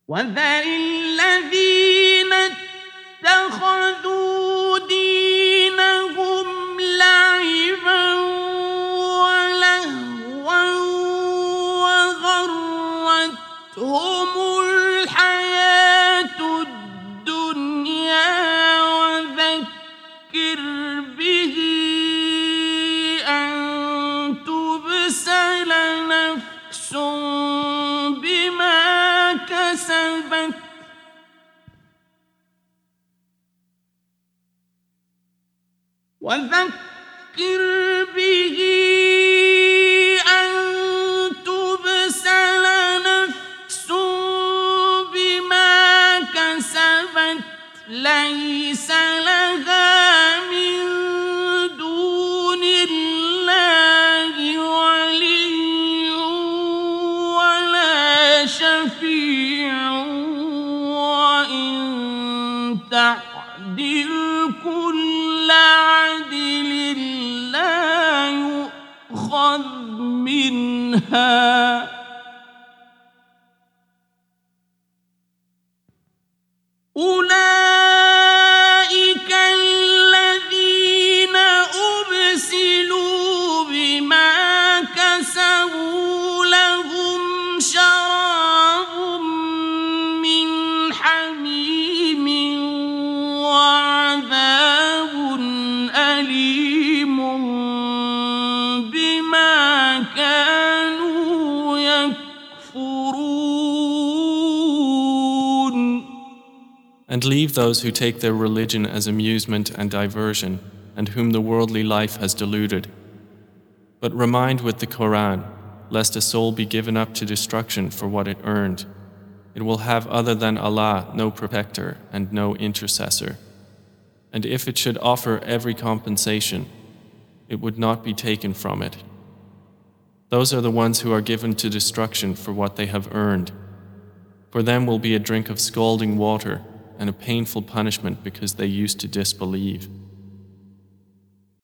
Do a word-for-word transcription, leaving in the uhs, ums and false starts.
وذر الذين اتخذوا دينهم لعبا ولهوا وغرتهم الحياة الدنيا وذكر به أن تبسل نفس بما كسبت وذكر به أن تبسل نفس بما كسبت ليس لها من دون الله ولي ولا شفيع وإن تعدل كل عدل لا يؤخذ منها أولئك الذين أبسلوا بما كسبوا لهم شراب من حميم وعذاب أليم بما كانوا يكفرون. And leave those who take their religion as amusement and diversion, and whom the worldly life has deluded. But remind with the Quran, lest a soul be given up to destruction for what it earned. It will have other than Allah no protector and no intercessor. And if it should offer every compensation, it would not be taken from it. Those are the ones who are given to destruction for what they have earned. For them will be a drink of scalding water and a painful punishment because they used to disbelieve.